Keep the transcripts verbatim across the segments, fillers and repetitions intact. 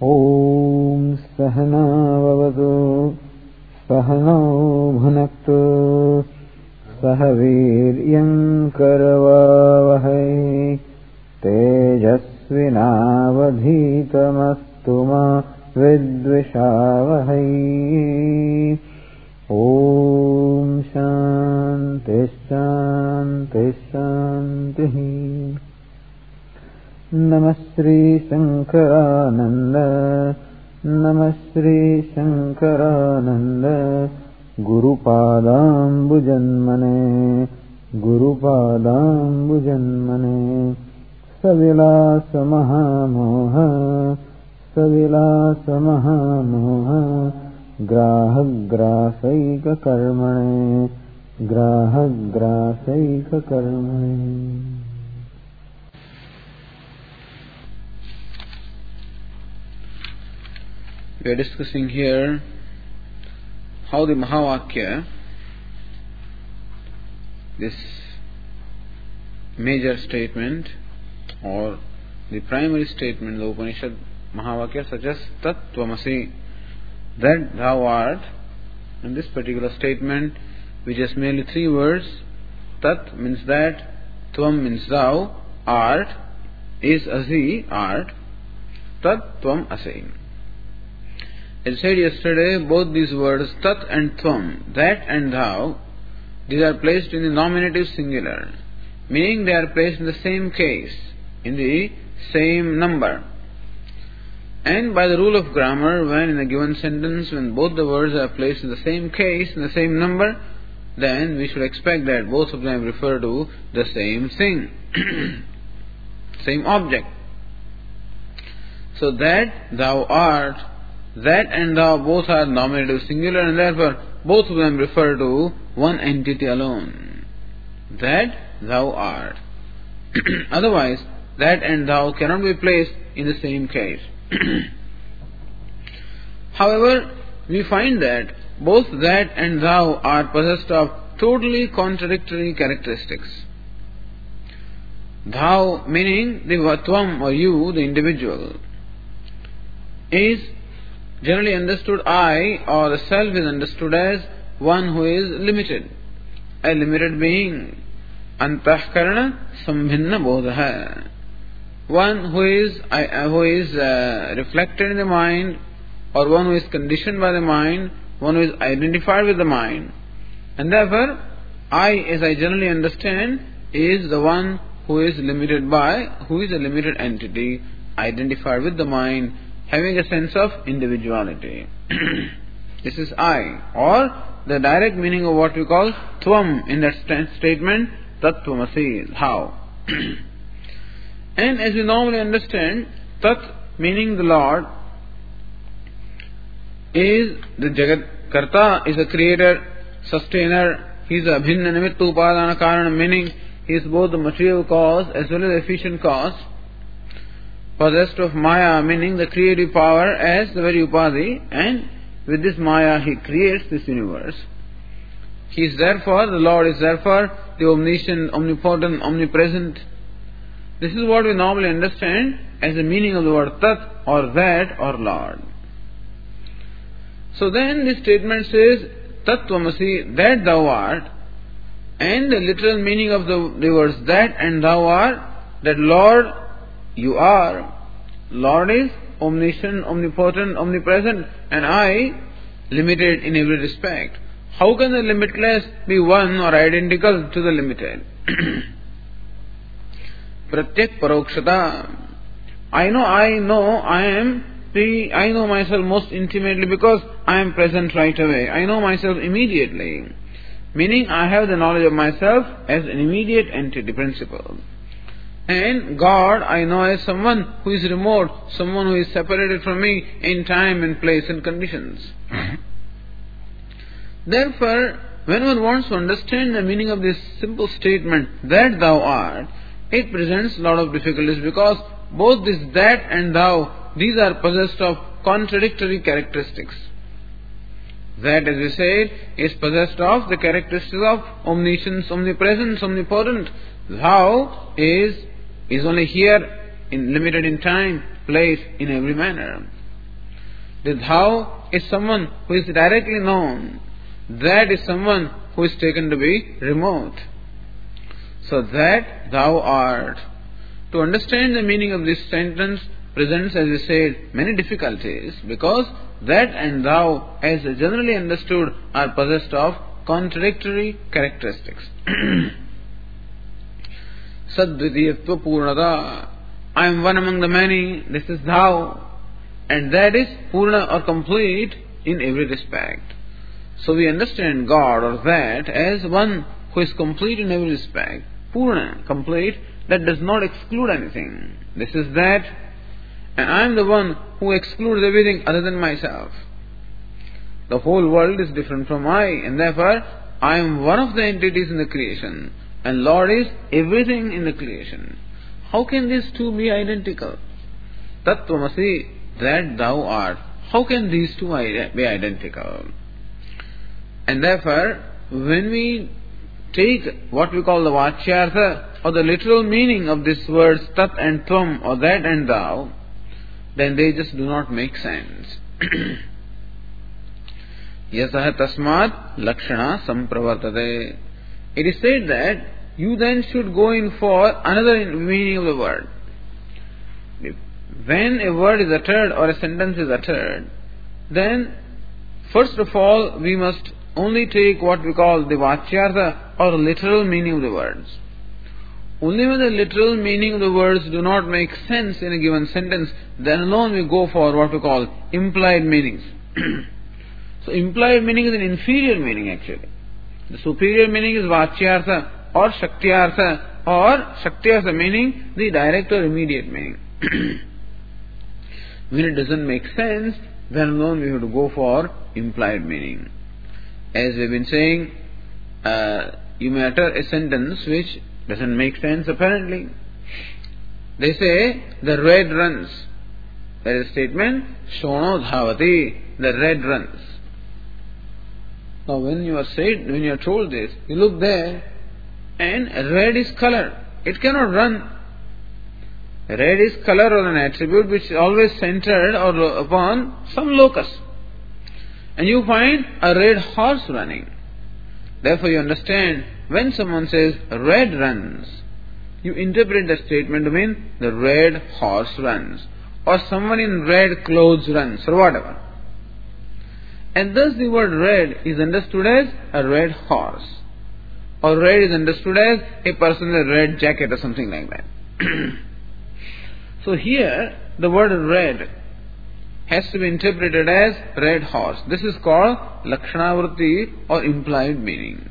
Om Sahana Vavatu Sahano Bhunaktu Sahaviryam Karavavahai Tejasvinavadhitamastu ma Vidvishavahai. Om Shanti Shanti Shanti. Namastri Shankarananda Namastri Shankarananda Guru Padam Bhujanmane Guru Padam Bhujanmane Savilasa Mahamoha Savilasa Mahamoha Graha Grasaika Karmane Graha Grasaika Karmane. We are discussing here how the Mahavakya, this major statement or the primary statement of the Upanishad Mahavakya suggests Tat Tvamasi, that thou art. In this particular statement, which is merely three words, Tat means that, Tvam means thou, art is Asi, art, Tat Tvam Asi. As I said yesterday, both these words, Tat and Tvam, that and thou, these are placed in the nominative singular, meaning they are placed in the same case, in the same number. And by the rule of grammar, when in a given sentence, when both the words are placed in the same case, in the same number, then we should expect that both of them refer to the same thing, same object. So that thou art, that and thou both are nominative singular, and therefore both of them refer to one entity alone. That thou art. Otherwise, that and thou cannot be placed in the same case. However, we find that both that and thou are possessed of totally contradictory characteristics. Thou, meaning the Tvam or you, the individual, is generally understood, I or the self is understood as one who is limited, a limited being. Antahkarana sambhinna bodha. One who is, who is uh, reflected in the mind, or one who is conditioned by the mind, one who is identified with the mind. And therefore, I, as I generally understand, is the one who is limited by, who is a limited entity, identified with the mind, having a sense of individuality. This is I, or the direct meaning of what we call Tvam in that st- statement, Tat Tvamasi, how. And as we normally understand, Tat meaning the Lord is the Jagat Karta, is a creator, sustainer. He is a Bhinna Nimitta Upadana Karana, meaning he is both the material cause as well as the efficient cause. Possessed of Maya, meaning the creative power as the very Upadhi, and with this Maya he creates this universe. He is therefore, the Lord is therefore the omniscient, omnipotent, omnipresent. This is what we normally understand as the meaning of the word Tat or that or Lord. So then this statement says, Tat Tvamasi, that thou art, and the literal meaning of the, the words that and thou art, that Lord you are. Lord is omniscient, omnipotent, omnipresent, and I limited in every respect. How can the limitless be one or identical to the limited? Pratyak Parokshata. I know, I know, I am the, I know myself most intimately because I am present right away. I know myself immediately. Meaning I have the knowledge of myself as an immediate entity principle. And God I know as someone who is remote, someone who is separated from me in time and place and conditions. Therefore, when one wants to understand the meaning of this simple statement, that thou art, it presents a lot of difficulties because both this that and thou, these are possessed of contradictory characteristics. That, as we said, is possessed of the characteristics of omniscience, omnipresence, omnipotent. Thou is is only here, in limited in time, place, in every manner. The thou is someone who is directly known. That is someone who is taken to be remote. So that thou art. To understand the meaning of this sentence presents, as we said, many difficulties, because that and thou, as generally understood, are possessed of contradictory characteristics. Sadvidiyatva Purnada. I am one among the many, this is thou, and that is Purna or complete in every respect. So we understand God or that as one who is complete in every respect. Purna, complete, that does not exclude anything. This is that, and I am the one who excludes everything other than myself. The whole world is different from I, and therefore I am one of the entities in the creation, and Lord is everything in the creation. How can these two be identical? Tattvamasi, that thou art. How can these two be identical? And therefore, when we take what we call the Vachyartha, or the literal meaning of these words tat and tvam, or that and thou, then they just do not make sense. Yasaha tasmat lakshana sampravartate. It is said that you then should go in for another meaning of the word. When a word is uttered or a sentence is uttered, then first of all we must only take what we call the Vachyartha or literal meaning of the words. Only when the literal meaning of the words do not make sense in a given sentence, then alone we go for what we call implied meanings. So implied meaning is an inferior meaning actually. The superior meaning is Vachyartha or Shaktyartha, or Shaktyartha meaning the direct or immediate meaning. When it doesn't make sense, then alone we have to go for implied meaning. As we've been saying, uh, you may utter a sentence which doesn't make sense apparently. They say, the red runs. There is a statement, Shono Dhavati, the red runs. Now when you are said, when you are told this, you look there, and red is color. It cannot run. Red is color or an attribute which is always centered or upon some locus. And you find a red horse running. Therefore you understand, when someone says red runs, you interpret the statement to mean the red horse runs, or someone in red clothes runs, or whatever. And thus the word red is understood as a red horse, or red is understood as a person in a red jacket or something like that. So here the word red has to be interpreted as red horse. This is called Lakshanavritti or implied meaning.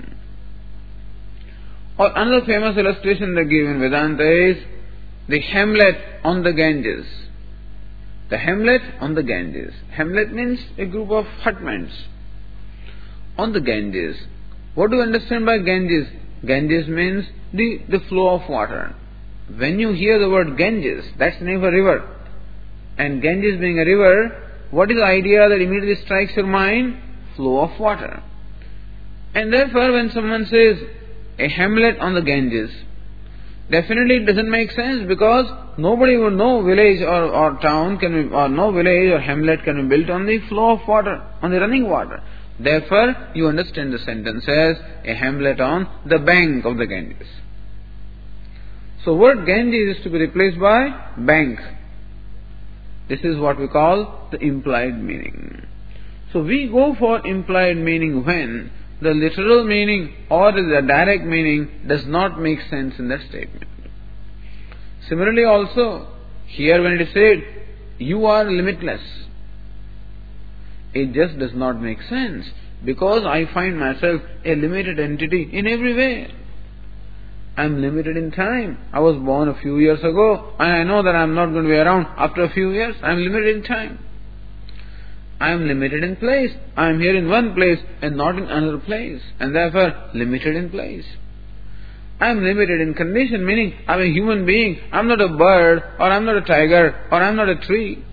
Or another famous illustration they give in Vedanta is the hamlet on the Ganges. The hamlet on the Ganges. Hamlet means a group of hutments on the Ganges. What do you understand by Ganges? Ganges means the, the flow of water. When you hear the word Ganges, that's the name of a river. And Ganges being a river, what is the idea that immediately strikes your mind? Flow of water. And therefore when someone says a hamlet on the Ganges, definitely it doesn't make sense, because nobody would know village or, or town can be, or no village or hamlet can be built on the flow of water, on the running water. Therefore you understand the sentence as a hamlet on the bank of the Ganges. So word Ganges is to be replaced by bank. This is what we call the implied meaning. So we go for implied meaning when the literal meaning or the direct meaning does not make sense in that statement. Similarly also, here when it is said, you are limitless, it just does not make sense, because I find myself a limited entity in every way. I am limited in time. I was born a few years ago, and I know that I am not going to be around after a few years. I am limited in time. I am limited in place. I am here in one place and not in another place, and therefore limited in place. I am limited in condition, meaning I am a human being. I am not a bird, or I am not a tiger, or I am not a tree.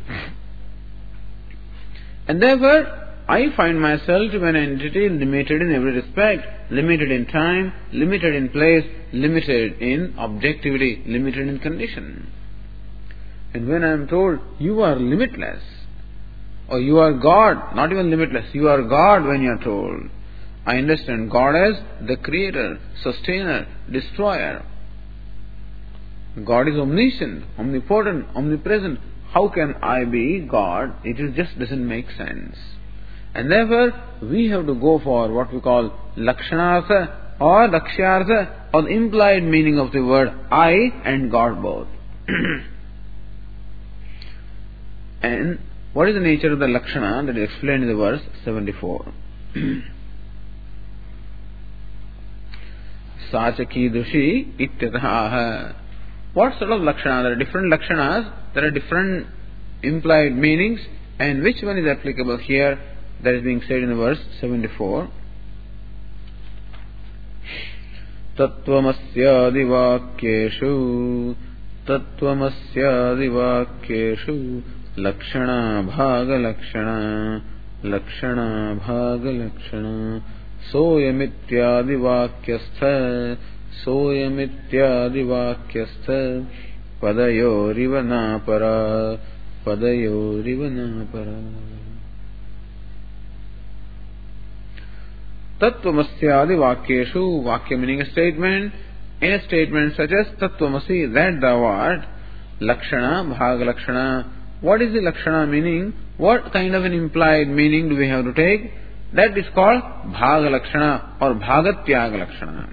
And therefore, I find myself to be an entity limited in every respect, limited in time, limited in place, limited in objectivity, limited in condition. And when I am told, you are limitless, or you are God, not even limitless, you are God when you are told. I understand God as the creator, sustainer, destroyer. God is omniscient, omnipotent, omnipresent. How can I be God? It is just doesn't make sense. And therefore, we have to go for what we call Lakshanartha or Lakshyartha, or the implied meaning of the word I and God both. And what is the nature of the Lakshana that is explained in the verse seventy-four? Sachaki Dushi Ityataha. What sort of Lakshana? There are different Lakshanas, there are different implied meanings, and which one is applicable here? That is being said in the verse seventy-four. Tattvamasya divakyeshu Tattvamasya divakyeshu Lakshana bhaga lakshana Lakshana bhaga lakshana Soyamityadi vakyastha Soyamityadi vakyastha Padayoriva napara Padayoriva napara. Tattvamasyadi vakyeshu. Vakya meaning a statement. In a statement such as Tattvamasi, that thou art. Lakshana, bhaga lakshana. What is the lakshana meaning? What kind of an implied meaning do we have to take? That is called bhaga lakshana or bhagatyaga lakshana.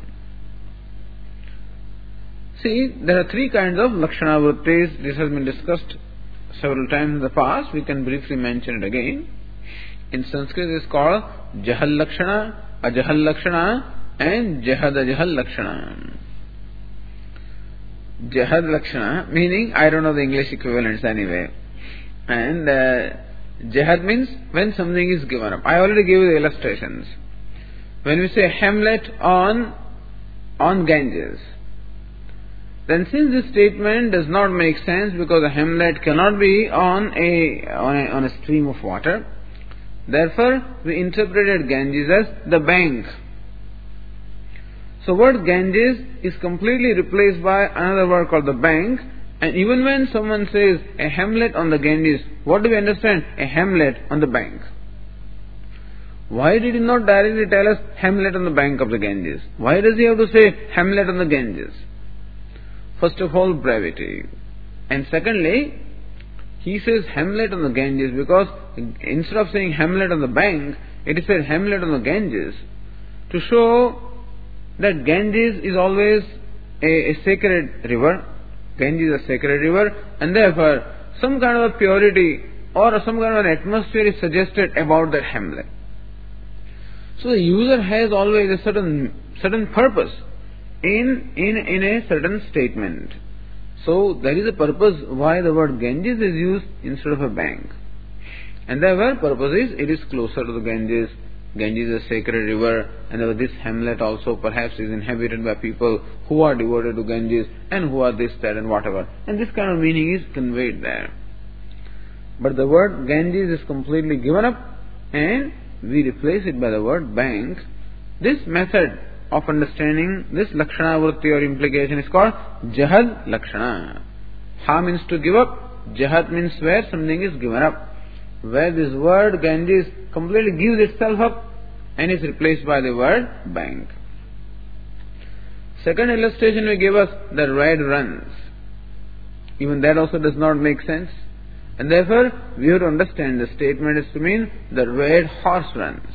See, there are three kinds of lakshana vrittis. This has been discussed several times in the past. We can briefly mention it again. In Sanskrit it is called Jahal Lakshana, Ajahal Lakshana, and Jahad Ajahal Lakshana. Jahad Lakshana meaning, I don't know the English equivalents anyway. And uh, Jahad means when something is given up. I already gave you the illustrations. When we say Hamlet on, on Ganges, then since this statement does not make sense because a Hamlet cannot be on a, on a, on a stream of water, therefore, we interpreted Ganges as the bank. So, word Ganges is completely replaced by another word called the bank. And even when someone says a hamlet on the Ganges, what do we understand? A hamlet on the bank. Why did he not directly tell us hamlet on the bank of the Ganges? Why does he have to say hamlet on the Ganges? First of all, brevity. And secondly, he says hamlet on the Ganges because instead of saying hamlet on the bank, it is said hamlet on the Ganges to show that Ganges is always a, a sacred river. Ganges is a sacred river, and therefore some kind of a purity or some kind of an atmosphere is suggested about that hamlet. So the user has always a certain certain purpose in in in a certain statement. So there is a purpose why the word Ganges is used instead of a bank. And therefore purpose is it is closer to the Ganges. Ganges is a sacred river, and this hamlet also perhaps is inhabited by people who are devoted to Ganges and who are this, that and whatever. And this kind of meaning is conveyed there. But the word Ganges is completely given up and we replace it by the word bank. This method of understanding this Lakshana Vritti or implication is called Jahad Lakshana. Ha means to give up, Jahad means where something is given up. Where this word Ganges completely gives itself up and is replaced by the word bank. Second illustration we give us the red runs. Even that also does not make sense. And therefore we have to understand the statement is to mean the red horse runs.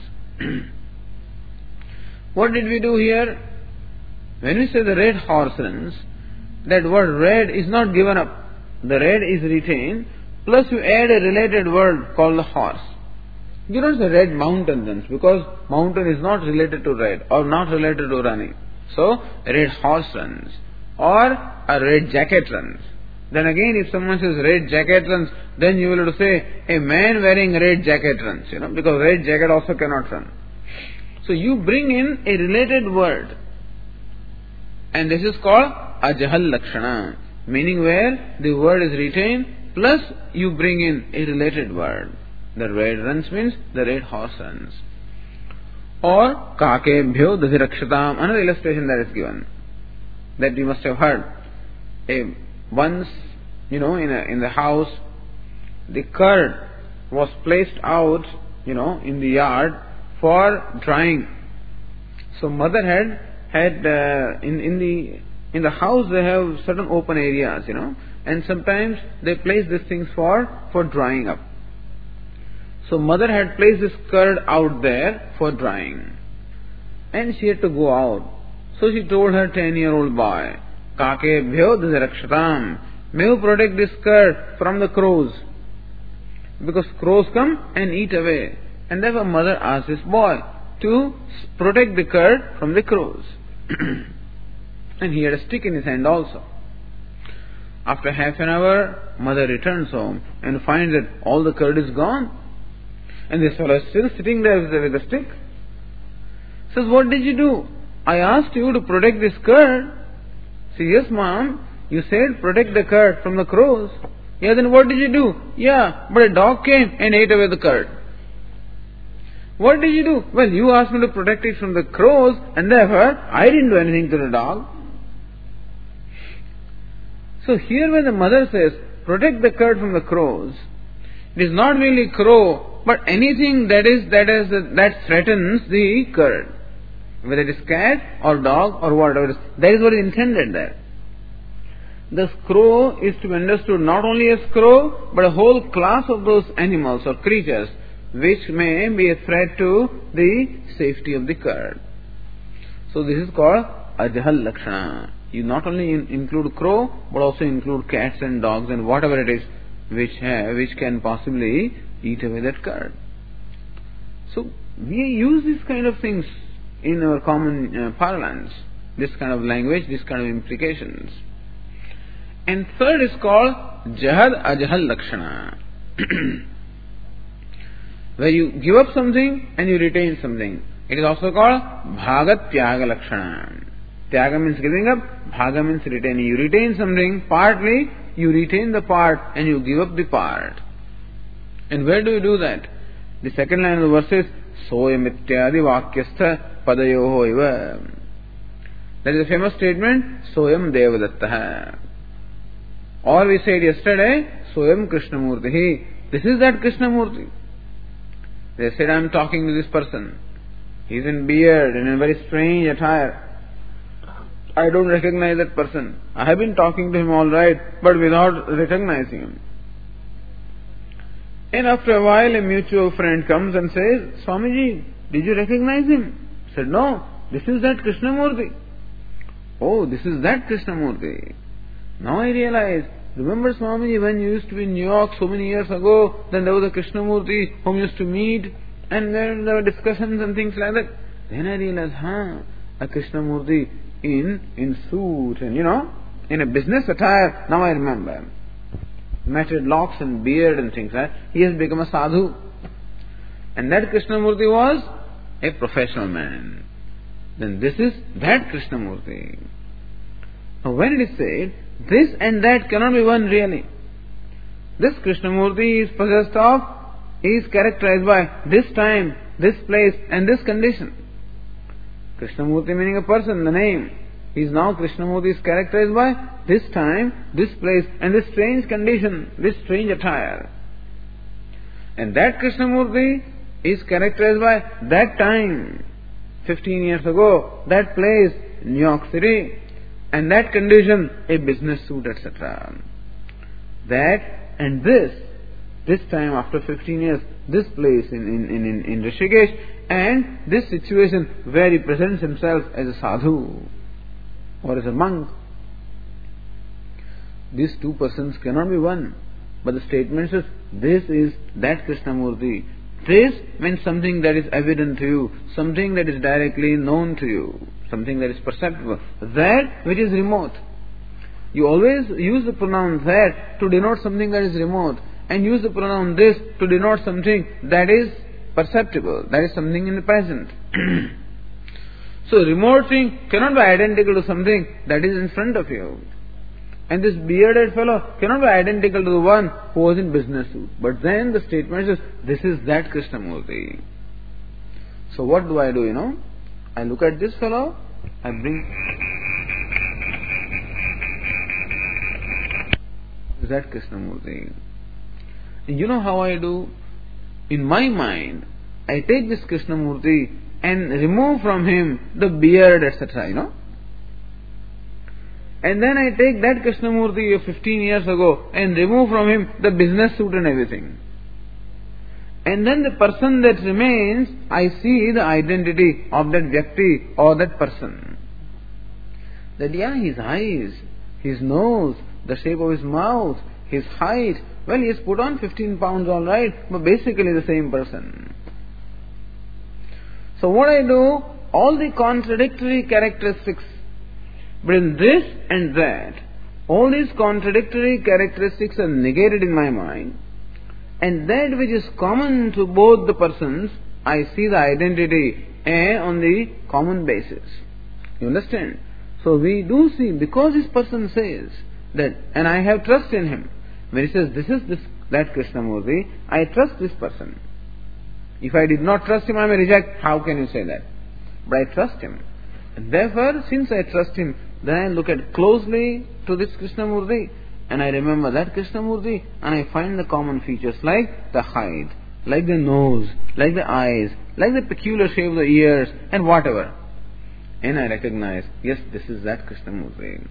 What did we do here? When we say the red horse runs, that word red is not given up. The red is retained. Plus you add a related word called the horse. You don't say red mountain runs because mountain is not related to red or not related to running. So, red horse runs or a red jacket runs. Then again if someone says red jacket runs, then you will have to say a man wearing red jacket runs, you know, because red jacket also cannot run. So you bring in a related word. And this is called Ajahal Lakshana, meaning where the word is retained plus you bring in a related word. The red runs means the red horse runs. Or Kakebhyo Dazirakshatam, another illustration that is given, that you must have heard. A, once, you know, in a, in the house, the curd was placed out, you know, in the yard for drying. So mother had had uh, in in the in the house they have certain open areas, you know, and sometimes they place these things for for drying up. So mother had placed this curd out there for drying, and she had to go out. So she told her ten-year-old boy, "Kakebhyo dharakshatam, may you protect this curd from the crows, because crows come and eat away." And therefore mother asked this boy to protect the curd from the crows. And he had a stick in his hand also. After half an hour, mother returns home and finds that all the curd is gone. And this fellow is still sitting there with the stick. Says, "What did you do? I asked you to protect this curd." Says, "Yes, mom, you said protect the curd from the crows." "Yeah, then what did you do?" "Yeah, but a dog came and ate away the curd." "What did you do?" "Well, you asked me to protect it from the crows, and therefore I didn't do anything to the dog." So here when the mother says, protect the curd from the crows, it is not really crow, but anything that is that is that threatens the curd, whether it is cat or dog or whatever it is. That is what is intended there. The crow is to be understood not only as crow, but a whole class of those animals or creatures which may be a threat to the safety of the curd. So this is called Ajahal Lakshana. You not only in, include crow, but also include cats and dogs and whatever it is which have, which can possibly eat away that curd. So we use these kind of things in our common uh, parlance, this kind of language, this kind of implications. And third is called Jahad Ajahal Lakshana, where you give up something and you retain something. It is also called Bhagat Tyaga Lakshana. Tyaga means giving up, Bhaga means retaining. You retain something partly, you retain the part and you give up the part. And where do you do that? The second line of the verse is Soyam ityadi vakyastha padayoho iva. That is a famous statement, Soyam Devadattaha. Or we said yesterday, Soyam Krishnamurti. This is that Krishnamurti. They said, I am talking to this person. He is in beard and in a very strange attire. I don't recognize that person. I have been talking to him all right, but without recognizing him. And after a while, a mutual friend comes and says, Swamiji, did you recognize him? I said, no, this is that Krishnamurti. Oh, this is that Krishnamurti. Now I realize, remember Swamiji, when you used to be in New York so many years ago, then there was a Krishnamurti whom you used to meet, and then there were discussions and things like that. Then I realized, huh, a Krishnamurti in in suit and, you know, in a business attire. Now I remember. Matted locks and beard and things like that. He has become a sadhu. And that Krishnamurti was a professional man. Then this is that Krishnamurti. Now when it is said, this and that cannot be one really. This Krishnamurti is possessed of, is characterized by this time, this place and this condition. Krishnamurti meaning a person, the name. He is now Krishnamurti is characterized by this time, this place and this strange condition, this strange attire. And that Krishnamurti is characterized by that time, fifteen years ago, that place, New York City, and that condition, a business suit, et cetera. That and this, this time after fifteen years, this place in, in, in, in Rishikesh, and this situation where he presents himself as a sadhu or as a monk. These two persons cannot be one. But the statement says, this is that Krishnamurti. This means something that is evident to you, something that is directly known to you, something that is perceptible. That which is remote. You always use the pronoun that to denote something that is remote, and use the pronoun this to denote something that is perceptible, that is something in the present. So remote thing cannot be identical to something that is in front of you. And this bearded fellow cannot be identical to the one who was in business suit. But then the statement says, this is that Krishnamurti. So what do I do, you know? I look at this fellow, I bring that Krishnamurti. And you know how I do? in my mind, I take this Krishnamurti and remove from him the beard, et cetera, you know. And then I take that Krishnamurti of fifteen years ago and remove from him the business suit and everything. And then the person that remains, I see the identity of that Vyakti or that person. That yeah, his eyes, his nose, the shape of his mouth, his height, well, he has put on fifteen pounds all right, but basically the same person. So what I do, all the contradictory characteristics between this and that, all these contradictory characteristics are negated in my mind, and that which is common to both the persons, I see the identity eh, on the common basis. You understand? So we do see, because this person says that, and I have trust in him. When he says, this is this that Krishnamurti, I trust this person. If I did not trust him, I may reject. How can you say that? But I trust him. And therefore, since I trust him, then I look at closely to this Krishnamurti, and I remember that Krishnamurti, and I find the common features like the height, like the nose, like the eyes, like the peculiar shape of the ears, and whatever. And I recognize, yes, this is that Krishnamurti.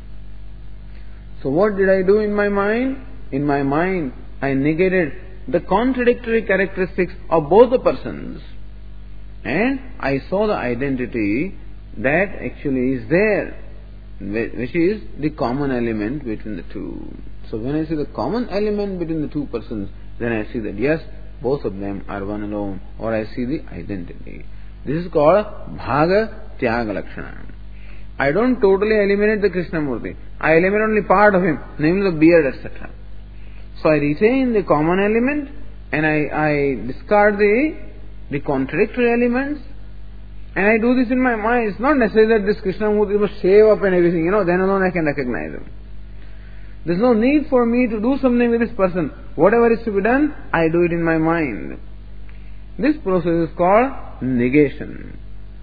So what did I do in my mind? In my mind, I negated the contradictory characteristics of both the persons, and I saw the identity that actually is there, which is the common element between the two. So when I see the common element between the two persons, then I see that yes, both of them are one alone, or I see the identity. This is called Bhaga Tyaga Lakshana. I don't totally eliminate the Krishnamurti. I eliminate only part of him, namely the beard, et cetera. So I retain the common element, and I, I discard the, the contradictory elements, and I do this in my mind. It's not necessary that this Krishnamurti must shave up and everything, you know, then alone I can recognize him. There's no need for me to do something with this person. Whatever is to be done, I do it in my mind. This process is called negation.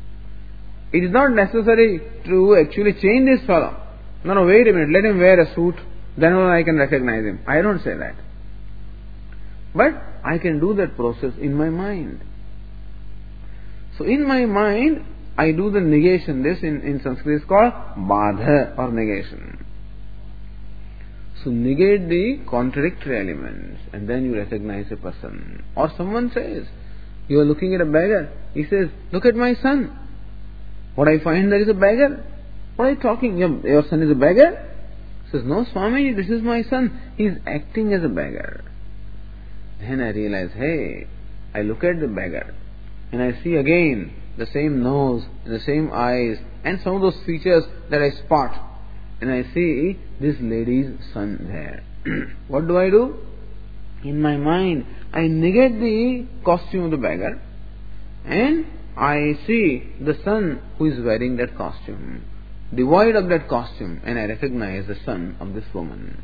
It is not necessary to actually change this fellow. No, no, wait a minute, let him wear a suit, then alone I can recognize him. I don't say that. But I can do that process in my mind. So in my mind, I do the negation. This in, in Sanskrit is called badha or negation. So negate the contradictory elements, and then you recognize a person. Or someone says, you are looking at a beggar. He says, look at my son. What I find there is a beggar. What are you talking? Your, your son is a beggar? He says, no, Swami, this is my son. He is acting as a beggar. Then I realize, hey, I look at the beggar, and I see again the same nose, and the same eyes, and some of those features that I spot. And I see this lady's son there. What do I do? In my mind, I negate the costume of the beggar, and I see the son who is wearing that costume, devoid of that costume, and I recognize the son of this woman.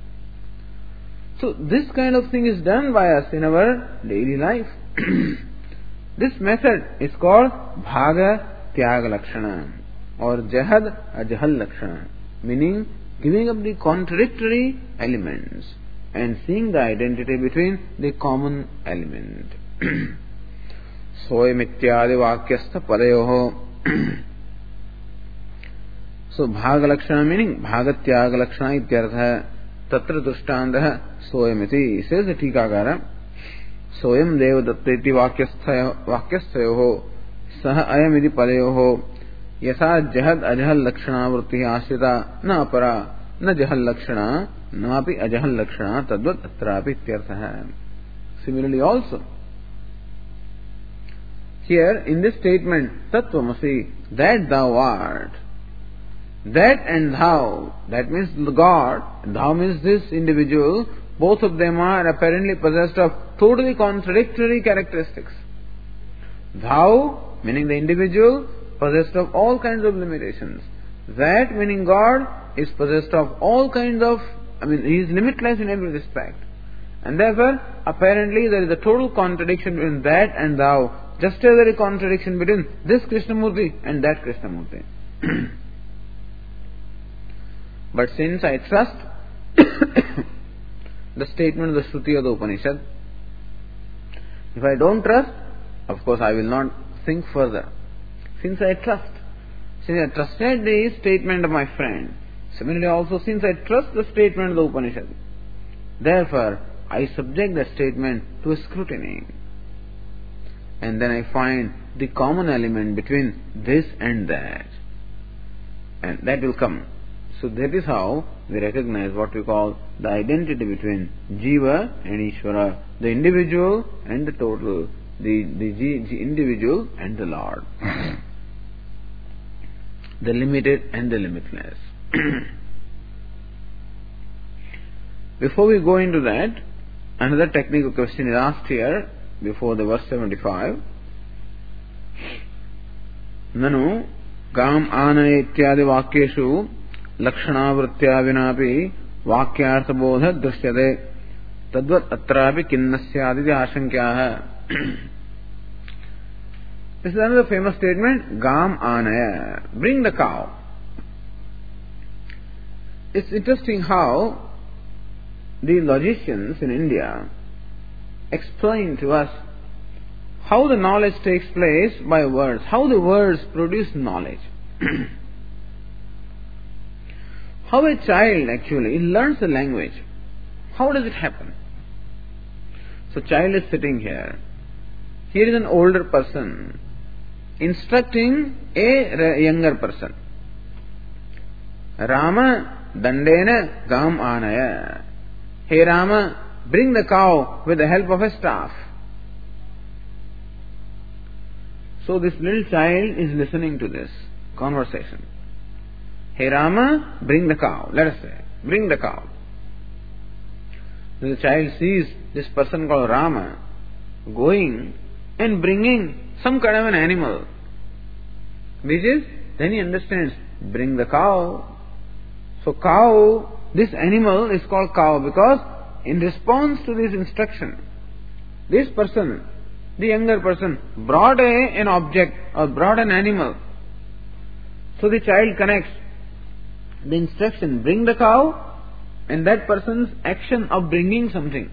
So this kind of thing is done by us in our daily life. This method is called Bhaga Tyaga Lakshana or Jahad Ajahal Lakshana, meaning giving up the contradictory elements and seeing the identity between the common element. Soyamityadi Vakyastha Padayoho. So Bhaga Lakshana meaning Bhaga Tyaga Lakshana ityartha tatra dushtandha soyamiti. Says the Tikakara, Soyam Devadatteti Vakyasthayoho Saha Ayamidi Padayoho Yasa Jahad Ajahal Lakshana Vritti Ashrita Na Apara Na Jahal Lakshana Napi Ajahal Lakshana Tadvat Atrapi Tyartha. Similarly also, here in this statement, Tattvamasi, that thou art, that and thou, that means the God, thou means this individual, both of them are apparently possessed of totally contradictory characteristics. Thou, meaning the individual, possessed of all kinds of limitations. That, meaning God, is possessed of all kinds of, I mean, he is limitless in every respect. And therefore, apparently there is a total contradiction between that and thou, just as there is a contradiction between this Krishnamurti and that Krishnamurti. But since I trust the statement of the Shruti of the Upanishad, If I don't trust, of course I will not think further. Since I trust, since I trusted the statement of my friend, similarly also since I trust the statement of the Upanishad, therefore I subject the statement to a scrutiny. And then I find the common element between this and that. And that will come. So that is how we recognize what we call the identity between Jiva and Ishvara, the individual and the total, the, the, the individual and the Lord, the limited and the limitless. Before we go into that, another technical question is asked here before the verse seventy-five. Nanu Gam Anaya Ityadi Vakyeshu Lakshanavritya Vinapi Vakyartha Bodha Drishyate Tadvat Atrapi Kinnasyaditi Ashankyaha. This is another famous statement, Gam Anaya, bring the cow. It's interesting how the logicians in India explain to us how the knowledge takes place by words, how the words produce knowledge. How a child actually learns the language. How does it happen? So child is sitting here. Here is an older person instructing a younger person. Rama Dandena Gam Anaya. Hey Rama, bring the cow with the help of a staff. So this little child is listening to this conversation. Hey Rama, bring the cow. Let us say, bring the cow. The child sees this person called Rama going and bringing some kind of an animal, which is, then he understands, bring the cow. So cow, this animal is called cow because in response to this instruction, this person, the younger person, brought a, an object or brought an animal. So the child connects the instruction, bring the cow, and that person's action of bringing something.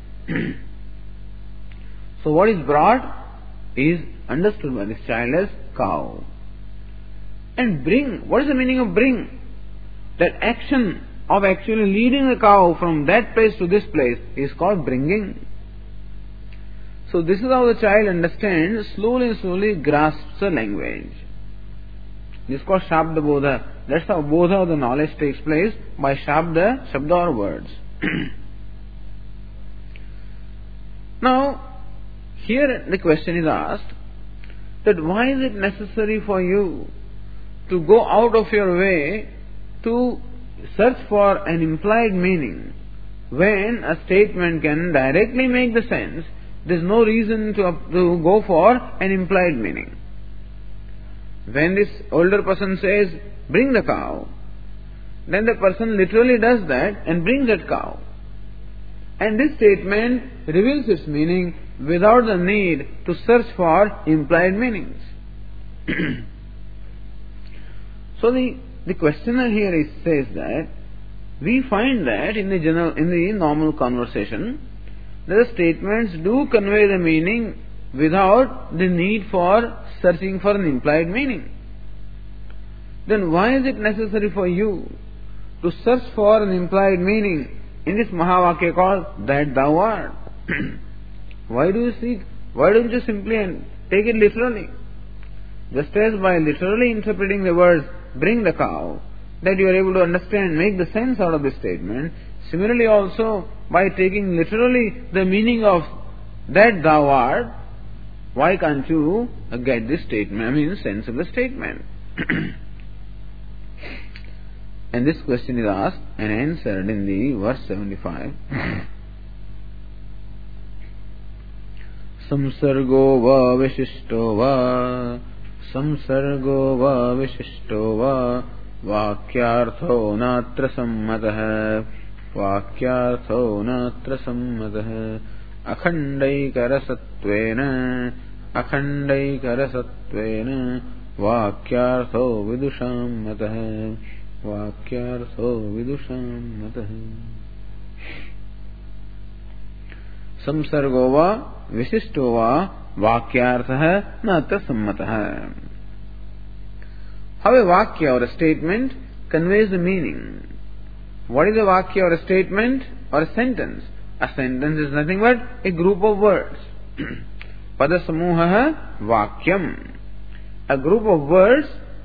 So what is brought is understood by this child as cow. And bring, what is the meaning of bring? That action of actually leading the cow from that place to this place is called bringing. So this is how the child understands, slowly and slowly grasps the language. This is called Shabda Bodha. That's how Bodha, the knowledge, takes place by Shabda, Shabda or words. Now, here the question is asked that why is it necessary for you to go out of your way to search for an implied meaning when a statement can directly make the sense? There's no reason to, to go for an implied meaning. When this older person says, bring the cow, then the person literally does that and brings that cow. And this statement reveals its meaning without the need to search for implied meanings. So the, the questioner here is, says that we find that in the general, in the normal conversation, the statements do convey the meaning without the need for searching for an implied meaning. Then why is it necessary for you to search for an implied meaning in this Mahavakya called that thou art? Why do you seek? Why don't you simply take it literally? Just as by literally interpreting the words, bring the cow, that you are able to understand, make the sense out of the statement, similarly also by taking literally the meaning of that thou art, why can't you get this statement, I mean sense of the statement? And this question is asked and answered in the verse seventy-five. Samsargo va vishishto va Samsargo va vishishto va Vakyartho natra sammatah Vakyartho natra sammatah Akhandaikarasattvena Akhandaikarasattvena Vakyartho vidusham matah Vakyartho vidusham matah. Samsargova विशिष्टो वा वाक्यार्थः न अत्र सम्मतः. How a vakya or a statement conveys the meaning. What is a vakya or a statement or a sentence? A sentence is nothing but a group of words. Padasamuhah vakyam. A group of words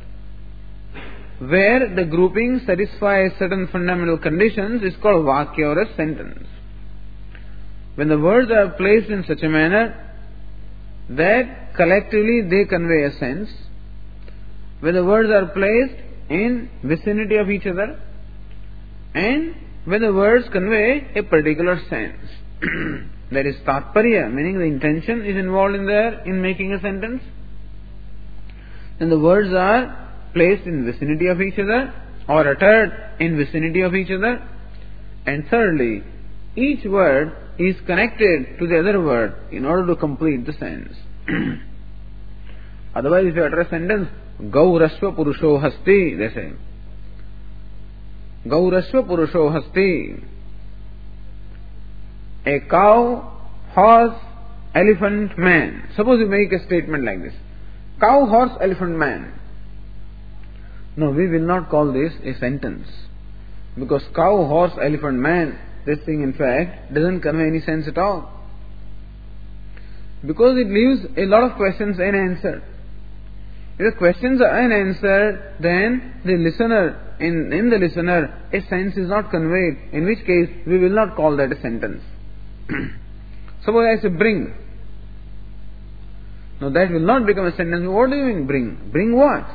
where the grouping satisfies certain fundamental conditions is called vakya or a sentence. When the words are placed in such a manner that collectively they convey a sense, when the words are placed in vicinity of each other, and when the words convey a particular sense, that is tatparya, meaning the intention is involved in there in making a sentence, then the words are placed in vicinity of each other or uttered in vicinity of each other, and thirdly, each word is connected to the other word in order to complete the sense. Otherwise, if you utter a sentence, Gaurasva Purusho Hasti, they say. Gaurasva Purusho Hasti. A cow, horse, elephant, man. Suppose you make a statement like this. Cow, horse, elephant, man. No, we will not call this a sentence. Because cow, horse, elephant, man, this thing in fact doesn't convey any sense at all. Because it leaves a lot of questions unanswered. If the questions are unanswered, then the listener, in, in the listener, a sense is not conveyed, in which case we will not call that a sentence. Suppose I say bring. Now that will not become a sentence. What do you mean bring? Bring what?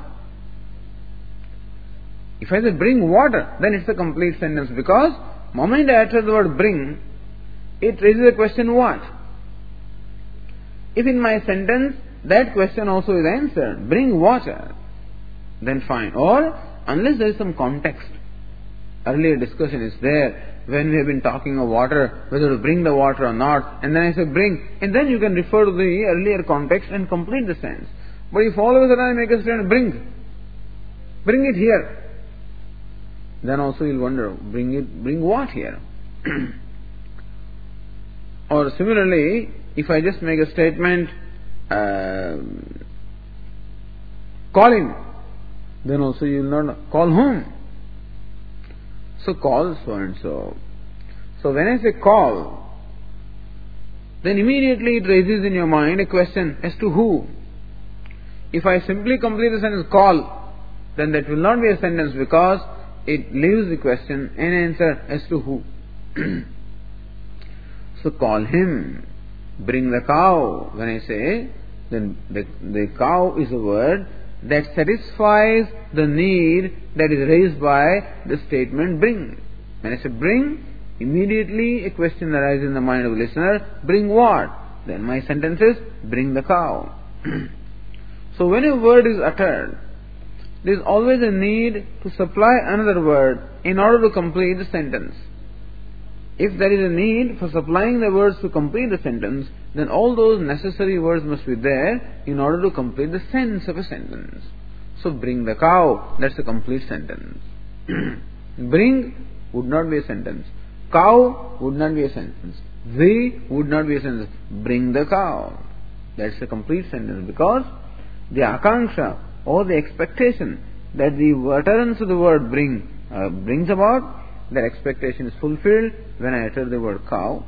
If I say bring water, then it's a complete sentence, because the moment I utter the word bring, it raises a question what? If in my sentence that question also is answered, bring water, then fine. Or unless there is some context, earlier discussion is there when we have been talking of water, whether to bring the water or not, and then I say bring, and then you can refer to the earlier context and complete the sense. But if all of a sudden I make a statement, bring, bring it here, then also you'll wonder, bring it, bring what here? Or similarly, if I just make a statement, uh, call him, then also you will not call whom? So call so and so. So when I say call, then immediately it raises in your mind a question as to who. If I simply complete the sentence call, then that will not be a sentence, because it leaves the question and answer as to who. So call him, bring the cow. When I say, then the, the cow is a word that satisfies the need that is raised by the statement bring. When I say bring, immediately a question arises in the mind of the listener, bring what? Then my sentence is, bring the cow. So when a word is uttered, there is always a need to supply another word in order to complete the sentence. If there is a need for supplying the words to complete the sentence, then all those necessary words must be there in order to complete the sense of a sentence. So bring the cow, that's a complete sentence. Bring would not be a sentence. Cow would not be a sentence. The would not be a sentence. Bring the cow. That's a complete sentence, because the akanksha or the expectation that the utterance of the word bring uh, brings about, that expectation is fulfilled when I utter the word cow.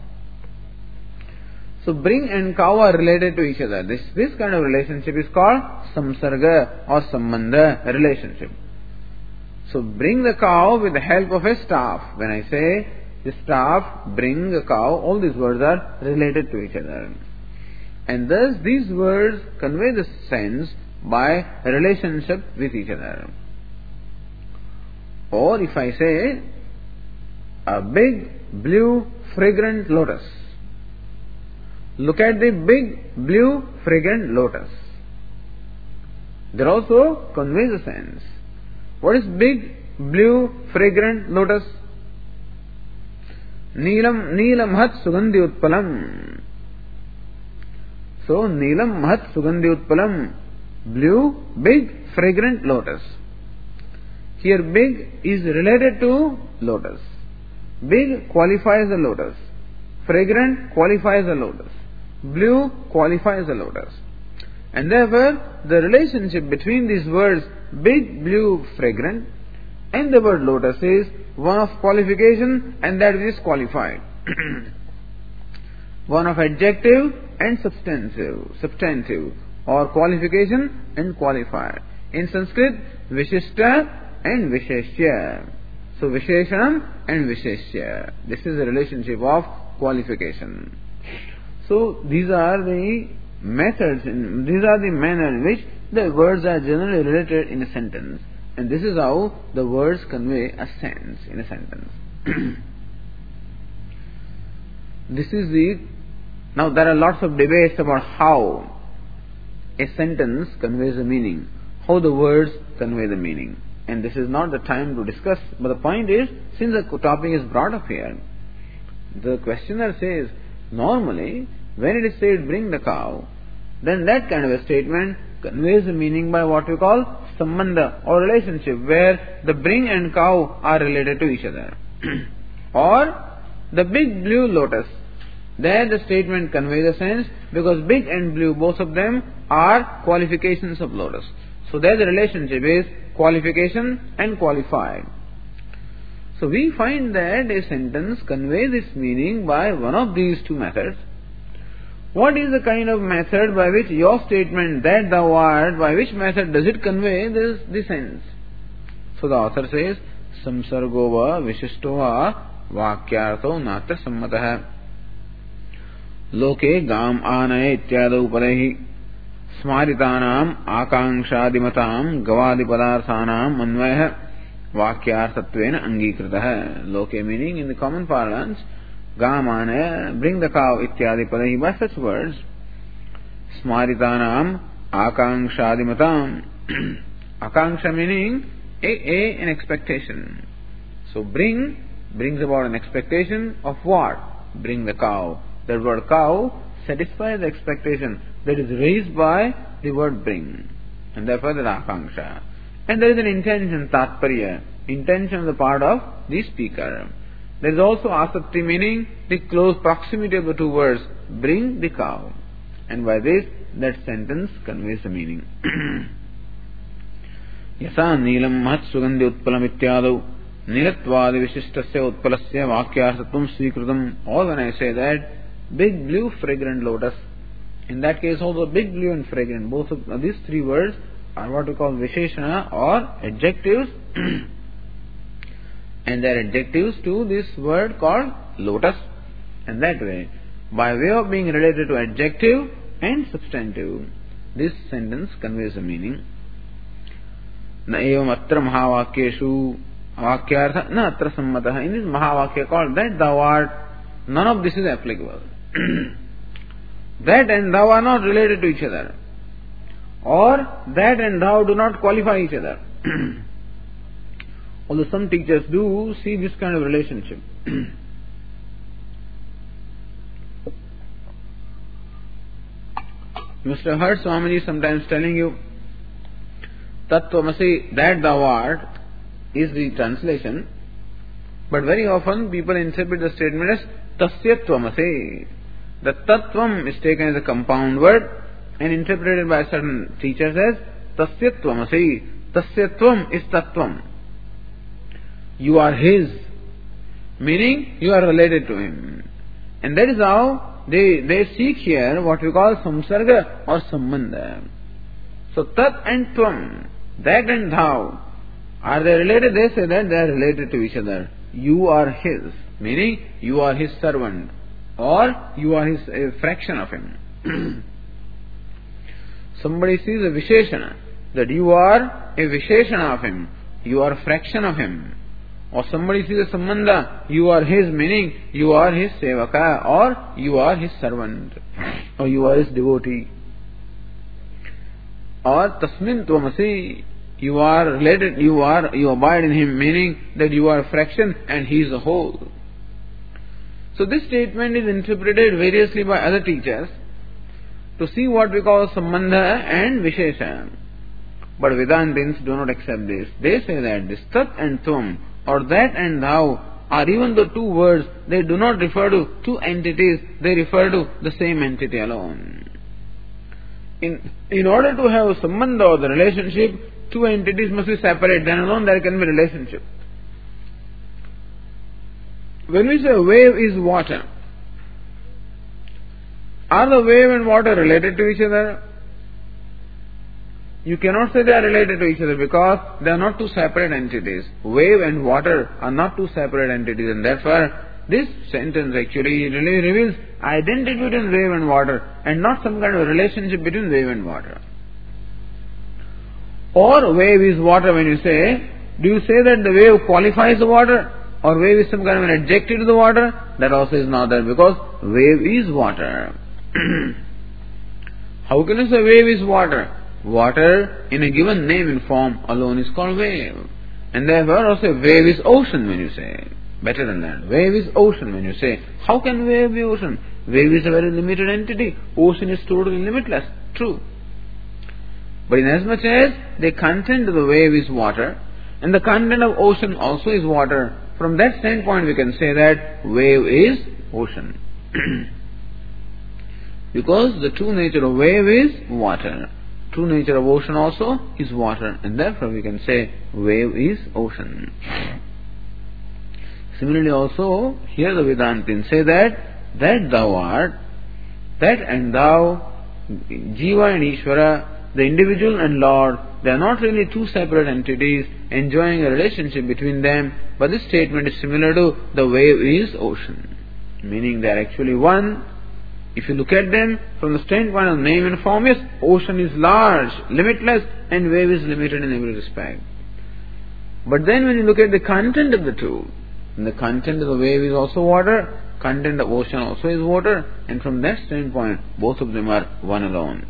So bring and cow are related to each other. This, this kind of relationship is called samsarga or sambandha relationship. So bring the cow with the help of a staff. When I say the staff, bring the cow, all these words are related to each other. And thus these words convey the sense by relationship with each other. Or if I say a big blue fragrant lotus, look at the big blue fragrant lotus. That also conveys a sense. What is big blue fragrant lotus? Neelam Neelam Hat Sugandhi Utpalam. So Neelam Hat Sugandhi Utpalam, blue, big, fragrant lotus. Here big is related to lotus. Big qualifies the lotus. Fragrant qualifies the lotus. blue qualifies the lotus. And therefore, the relationship between these words, big, blue, fragrant, and the word lotus is one of qualification and that which is qualified. One of adjective and substantive, substantive, or qualification and qualified. In Sanskrit, Vishishta and Visheshya. So Visheshanam and Visheshya. This is the relationship of qualification. So these are the methods, in, these are the manner in which the words are generally related in a sentence. And this is how the words convey a sense in a sentence. This is the... Now there are lots of debates about how a sentence conveys a meaning, how the words convey the meaning. And this is not the time to discuss. But the point is, since the topic is brought up here, the questioner says, normally, when it is said, bring the cow, then that kind of a statement conveys the meaning by what we call sambandha or relationship, where the bring and cow are related to each other. Or the big blue lotus, there the statement conveys a sense because big and blue, both of them are qualifications of lotus. So there the relationship is qualification and qualified. So we find that a sentence conveys its meaning by one of these two methods. What is the kind of method by which your statement, that thou art, by which method does it convey this, this sense? So the author says, samsargo va vishishto va vakyartho natra sammatah loke gam anaye ityadau padehi smaritanam akanshadimatam gavadi padarthanam anvayah vakyarthatvena angikritah. Loke meaning in the common parlance, Gamana, bring the cow, ityadi padahi, by such words. Smaritanam, akanshadimatam. Akanksha meaning a, a, an expectation. So bring, brings about an expectation of what? Bring the cow. That word cow satisfies the expectation that is raised by the word bring. And therefore that akanksha. And there is an intention, tatparya, intention on the part of the speaker. There is also asakti meaning the close proximity of the two words, bring the cow. And by this, that sentence conveys the meaning. Yasa nilam mahat sugandhi utpalam ityadau nilatvadi vishishtasya utpalasya vakyarthatvam swikrutam. Or when I say that, big blue fragrant lotus, in that case also big blue and fragrant, both of these three words are what we call visheshana or adjectives. And they are adjectives to this word called lotus. And that way, by way of being related to adjective and substantive, this sentence conveys a meaning. Na evam atra mahavakyeshu vakyartha na atra sammatah. In this mahavakya called that thou art, none of this is applicable. That and thou are not related to each other. Or that and thou do not qualify each other. Although some teachers do see this kind of relationship. You must have heard Swamiji sometimes telling you, Tattvamasi, that thou art, is the translation. But very often people interpret the statement as Tasyatvamasi. The Tattvam is taken as a compound word and interpreted by certain teachers as Tasyatvamasi. Tasyatvam is Tattvam. You are his, meaning you are related to him. And that is how they, they seek here what we call samsarga or sambandha. So tat and tvam, that and thou, are they related? They say that they are related to each other. You are his, meaning you are his servant, or you are his a fraction of him. Somebody sees a visheshana, that you are a visheshana of him, you are a fraction of him. Or somebody sees a sambandha, you are his, meaning you are his sevaka, or you are his servant, or you are his devotee. Or tasmin tvamasi, you are related, you are, you abide in him, meaning that you are a fraction and he is a whole. So this statement is interpreted variously by other teachers to see what we call sambandha and vishesha. But Vedantins do not accept this. They say that this tat and tvam, or that and thou, or even the two words, they do not refer to two entities, they refer to the same entity alone. In, in order to have a sambandha or the relationship, two entities must be separate, then alone there can be relationship. When we say wave is water, are the wave and water related to each other? You cannot say they are related to each other because they are not two separate entities. Wave and water are not two separate entities, and therefore this sentence actually really reveals identity between wave and water and not some kind of relationship between wave and water. Or wave is water when you say, do you say that the wave qualifies the water? Or wave is some kind of an adjective to the water? That also is not there because wave is water. How can you say wave is water? Water in a given name and form alone is called wave. And therefore also wave is ocean when you say. Better than that. Wave is ocean when you say. How can wave be ocean? Wave is a very limited entity. Ocean is totally limitless. True. But inasmuch as the content of the wave is water, and the content of ocean also is water, from that standpoint we can say that wave is ocean. Because the true nature of wave is water. True nature of ocean also is water, and therefore we can say wave is ocean. Similarly also, here the Vedantins say that, that thou art, that and thou, Jiva and Ishvara, the individual and Lord, they are not really two separate entities enjoying a relationship between them, but this statement is similar to the wave is ocean. Meaning they are actually one. If you look at them from the standpoint of name and form, yes, ocean is large, limitless, and wave is limited in every respect. But then when you look at the content of the two, and the content of the wave is also water, content of ocean also is water, and from that standpoint, both of them are one alone.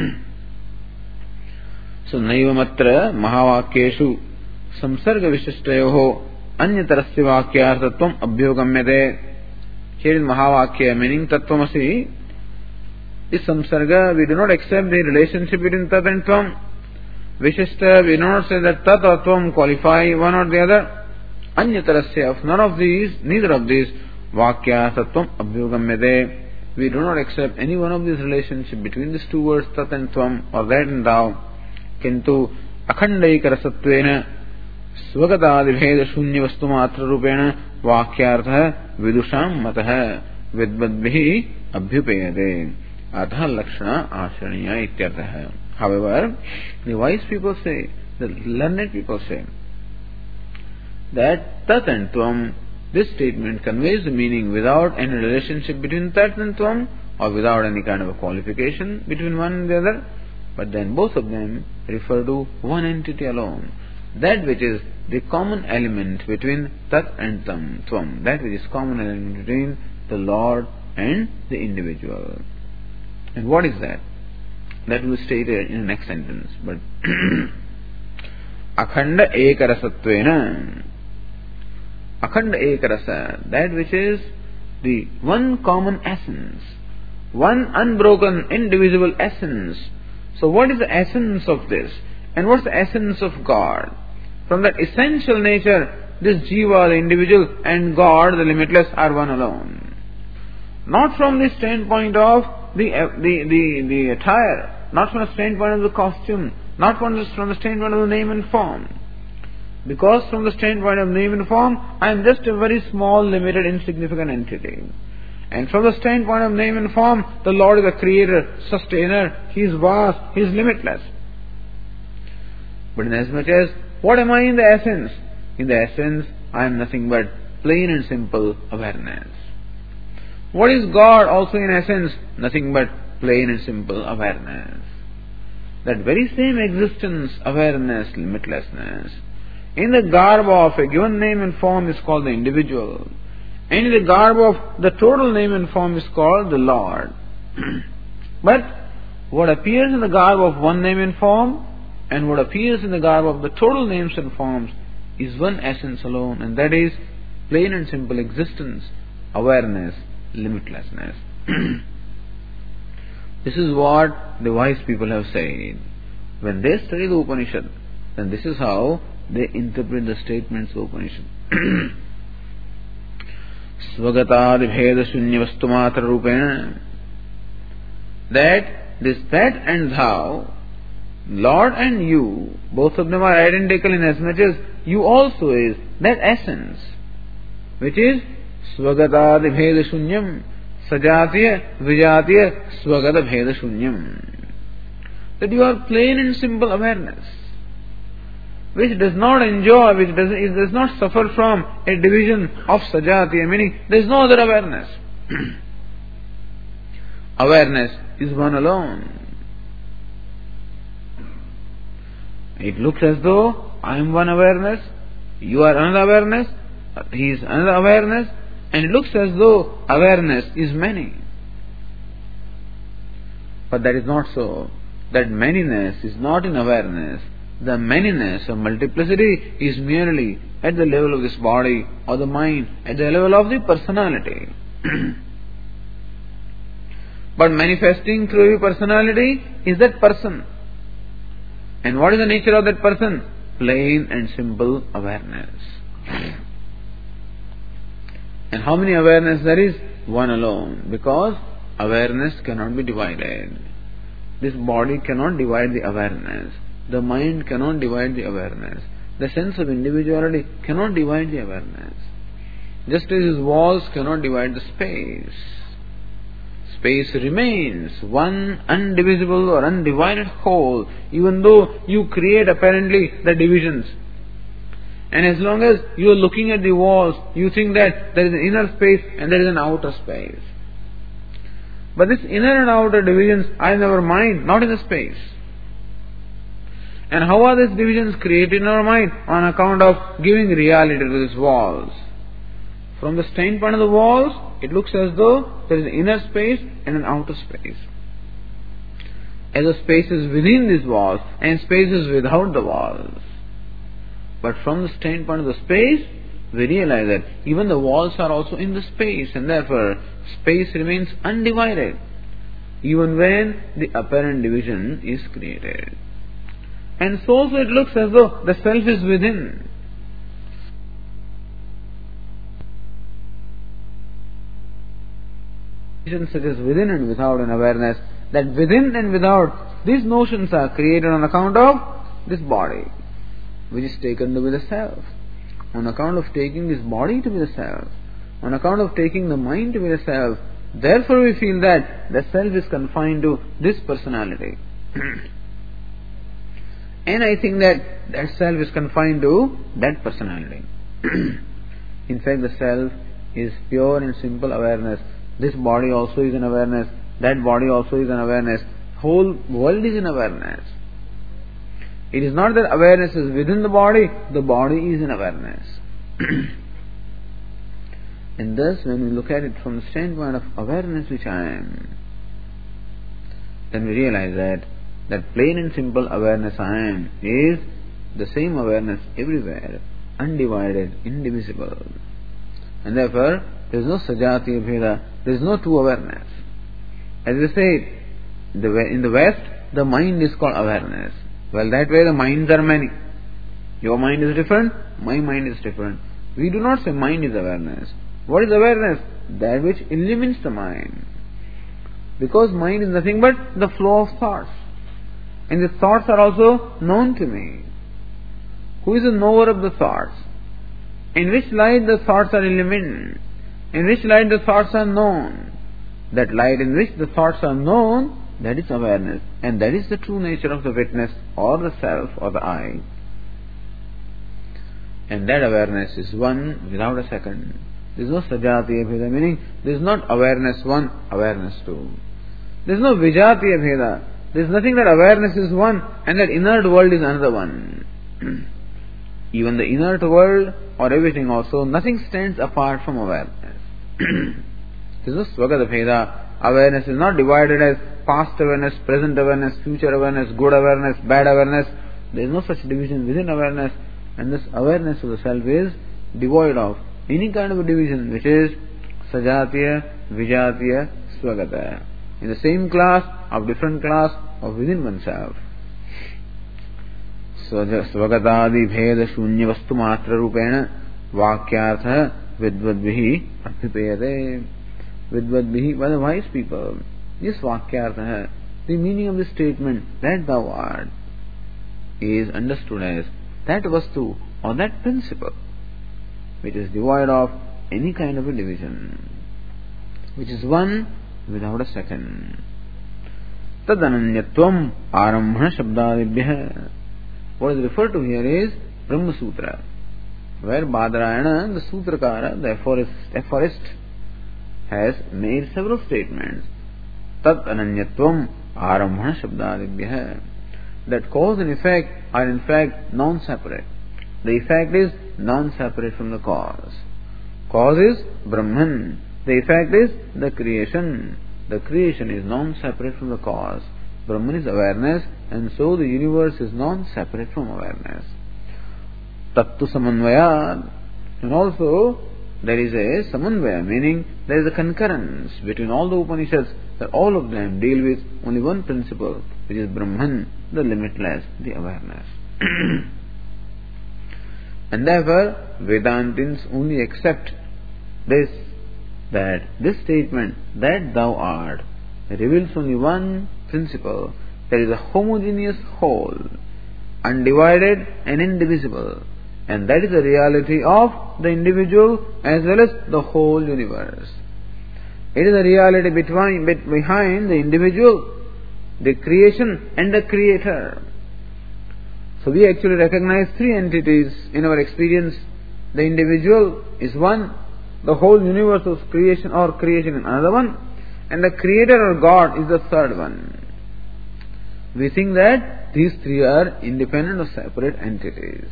So, naivamatra mahavakyeshu samsarga vishishtayoho anyatarasya vakyartatvam abhyogamyate. Here in Mahavakya, meaning Tattvamasi, is samsarga, we do not accept the relationship between Tat and Tvam. Vishishta, we do not say that Tat or Tvam qualify one or the other. Anyatarasya, of none of these, neither of these, Vakya Tattvam Abhyugamyate. We do not accept any one of these relationship between these two words, Tat and Tvam, or that and thou. Kintu akhandaikarasatvena swagatadibheda shunya vastumatra rupena Vakyartha vidusham matah vidbadbhi abhyupayade atha lakshana ashraniya ityartha. However, the wise people say, the learned people say, that Tat and Tvam, this statement conveys the meaning without any relationship between Tat and Tvam, or without any kind of a qualification between one and the other, but then both of them refer to one entity alone. That which is the common element between Tat and Tam, Tvam, that which is common element between the Lord and the individual. And what is that? That will be stated in the next sentence. But Akhanda Ekarasattvena, Akhanda Ekarasa, that which is the one common essence, one unbroken, indivisible essence. So what is the essence of this? And what's the essence of God? From that essential nature, this Jiva, the individual, and God, the limitless, are one alone. Not from the standpoint of the the the, the attire, not from the standpoint of the costume, not from the, from the standpoint of the name and form. Because from the standpoint of name and form, I am just a very small, limited, insignificant entity. And from the standpoint of name and form, the Lord is the creator, sustainer, He is vast, He is limitless. But inasmuch as, what am I in the essence? In the essence, I am nothing but plain and simple awareness. What is God also in essence? Nothing but plain and simple awareness. That very same existence, awareness, limitlessness, in the garb of a given name and form is called the individual. And in the garb of the total name and form is called the Lord. But what appears in the garb of one name and form, and what appears in the garb of the total names and forms, is one essence alone, and that is plain and simple existence, awareness, limitlessness. This is what the wise people have said. When they study the Upanishad, then this is how they interpret the statements of Upanishad. Swagatadi Bheda Shunya Vastumatra Rupena. That this that and thou, Lord and you, both of them are identical in as much as you also is that essence, which is Swagatadi Bheda Shunyam, Sajatiya Vijatiya Swagata Bheda Shunyam. That you are plain and simple awareness, which does not enjoy, which does, it does not suffer from a division of Sajatiya, meaning there is no other awareness. Awareness is one alone. It looks as though I am one awareness, you are another awareness, he is another awareness, and it looks as though awareness is many. But that is not so. That manyness is not in awareness. The manyness or multiplicity is merely at the level of this body or the mind, at the level of the personality. But manifesting through your personality is that person. And what is the nature of that person? Plain and simple awareness. And how many awareness there is? One alone. Because awareness cannot be divided. This body cannot divide the awareness. The mind cannot divide the awareness. The sense of individuality cannot divide the awareness. Just as his walls cannot divide the space. Space remains one undivisible or undivided whole, even though you create apparently the divisions. And as long as you are looking at the walls, you think that there is an inner space and there is an outer space. But this inner and outer divisions are in our mind, not in the space. And how are these divisions created in our mind? On account of giving reality to these walls. From the standpoint of the walls, it looks as though there is an inner space and an outer space. As a space is within these walls and space is without the walls. But from the standpoint of the space, we realize that even the walls are also in the space, and therefore space remains undivided even when the apparent division is created. And so also it looks as though the self is within. Such as within and without an awareness, that within and without, these notions are created on account of this body, which is taken to be the self. On account of taking this body to be the self, on account of taking the mind to be the self, therefore we feel that the self is confined to this personality. And I think that that self is confined to that personality. In fact, the self is pure and simple awareness. This body also is an awareness. That body also is an awareness. Whole world is an awareness. It is not that awareness is within the body, the body is an awareness. And thus, when we look at it from the standpoint of awareness which I am, then we realize that that plain and simple awareness I am is the same awareness everywhere, undivided, indivisible. And therefore, there is no sajatiya bheda, there is no true awareness. As we say, in the West, the mind is called awareness. Well, that way the minds are many. Your mind is different, my mind is different. We do not say mind is awareness. What is awareness? That which illumines the mind. Because mind is nothing but the flow of thoughts. And the thoughts are also known to me. Who is the knower of the thoughts? In which light the thoughts are illumined? In which light the thoughts are known? That light in which the thoughts are known, that is awareness. And that is the true nature of the witness or the self or the I. And that awareness is one without a second. There is no sajatiya bheda, meaning there is not awareness one, awareness two. There is no vijatiya bheda. There is nothing that awareness is one and that inert world is another one. Even the inert world or everything also, nothing stands apart from awareness. There is no swagata bheda. Awareness is not divided as past awareness, present awareness, future awareness, good awareness, bad awareness. There is no such division within awareness. And this awareness of the self is devoid of any kind of a division, which is sajatiya, vijatiya, swagata. In the same class, of different class, of within oneself. Swagatadi bheda shunya vastu matra rupena vakyartha Vidvadvihi abhipayate. Vidvadvihi, by the wise people. This vakyartha, the meaning of this statement, that thou art, is understood as that vastu or that principle which is devoid of any kind of a division, which is one without a second. Tadananyatvam arambhana shabdadibhyah. What is referred to here is Brahma Sutra, where Badarayana, the Sutrakara, the aphorist, aphorist, has made several statements. Tat ananyatvam arambhana shabdadibhyah. That cause and effect are in fact non-separate. The effect is non-separate from the cause. Cause is Brahman. The effect is the creation. The creation is non-separate from the cause. Brahman is awareness, and so the universe is non-separate from awareness. Tattu samanvayad. And also there is a samanvaya, meaning there is a concurrence between all the Upanishads, that all of them deal with only one principle, which is Brahman, the limitless, the awareness. And therefore, Vedantins only accept this, that this statement, that thou art, reveals only one principle, that is a homogeneous whole, undivided and indivisible, and that is the reality of the individual as well as the whole universe. It is the reality between, behind the individual, the creation and the creator. So we actually recognize three entities in our experience. The individual is one, the whole universe of creation or creation is another one, and the creator or God is the third one. We think that these three are independent or separate entities.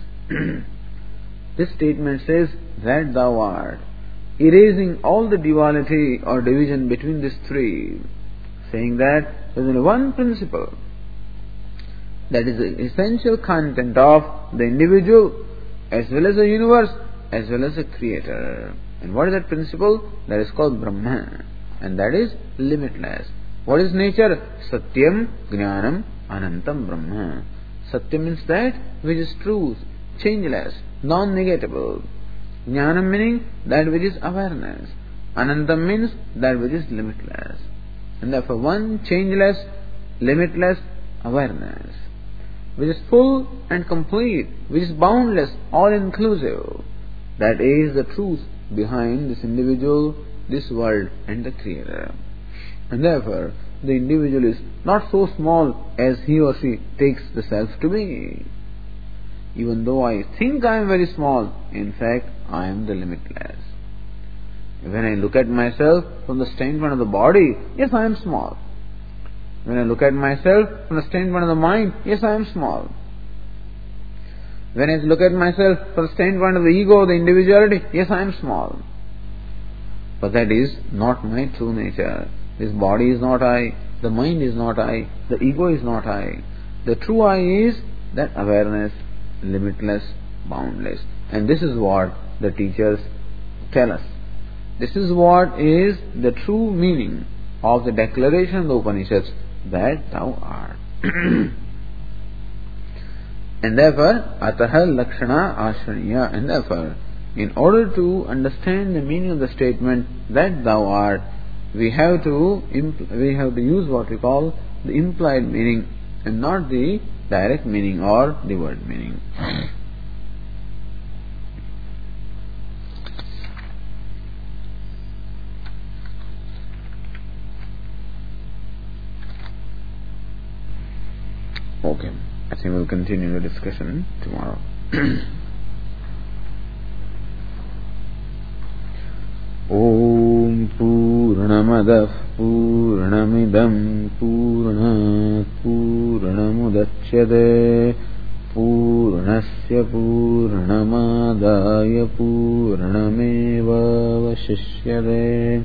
This statement says that thou art, erasing all the duality or division between these three, saying that there is only one principle, that is the essential content of the individual as well as the universe as well as the creator. And what is that principle? That is called Brahma, and that is limitless. What is nature? Satyam, Jnanam, Anantam Brahma. Satyam means that which is truth, changeless, non-negatable. Jnanam meaning that which is awareness. Anantam means that which is limitless. And therefore one changeless, limitless awareness, which is full and complete, which is boundless, all-inclusive. That is the truth behind this individual, this world and the Creator. And therefore, the individual is not so small as he or she takes the self to be. Even though I think I am very small, in fact, I am the limitless. When I look at myself from the standpoint of the body, yes, I am small. When I look at myself from the standpoint of the mind, yes, I am small. When I look at myself from the standpoint of the ego, the individuality, yes, I am small. But that is not my true nature. This body is not I, the mind is not I, the ego is not I. The true I is that awareness, limitless, boundless. And this is what the teachers tell us. This is what is the true meaning of the declaration of the Upanishads, that thou art. And therefore, ataha lakshana ashraniya. And therefore, in order to understand the meaning of the statement that thou art, we have to impl- we have to use what we call the implied meaning and not the direct meaning or the word meaning. Okay, I think we'll continue the discussion tomorrow. Om Purnamadah Purnamidam Purnat Purnamudachyate Purnasya Purnamadaya Purnameva Vashishyate.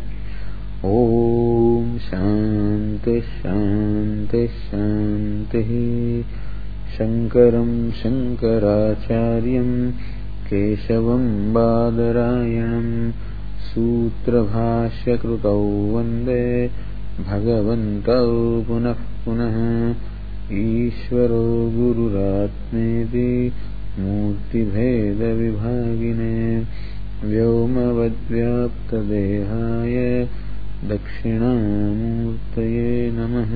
Om Shanti Shanti Shanti. Shankaram Shankaracharyam Keshavam Badarayanam Sutra Bhashya Krutau Vande Bhagavantau Punah Punah Ishvaro Gururatmeti Murti Bheda Vibhagine व्योमवद्व्याप्तदेहाय दक्षिणामूर्तये नमः।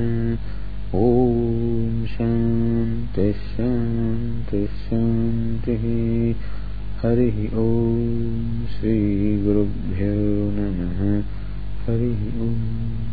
ॐ शान्ति शान्ति शान्तिः। हरिः ॐ श्रीगुरुभ्यो नमः। हरिः ॐ।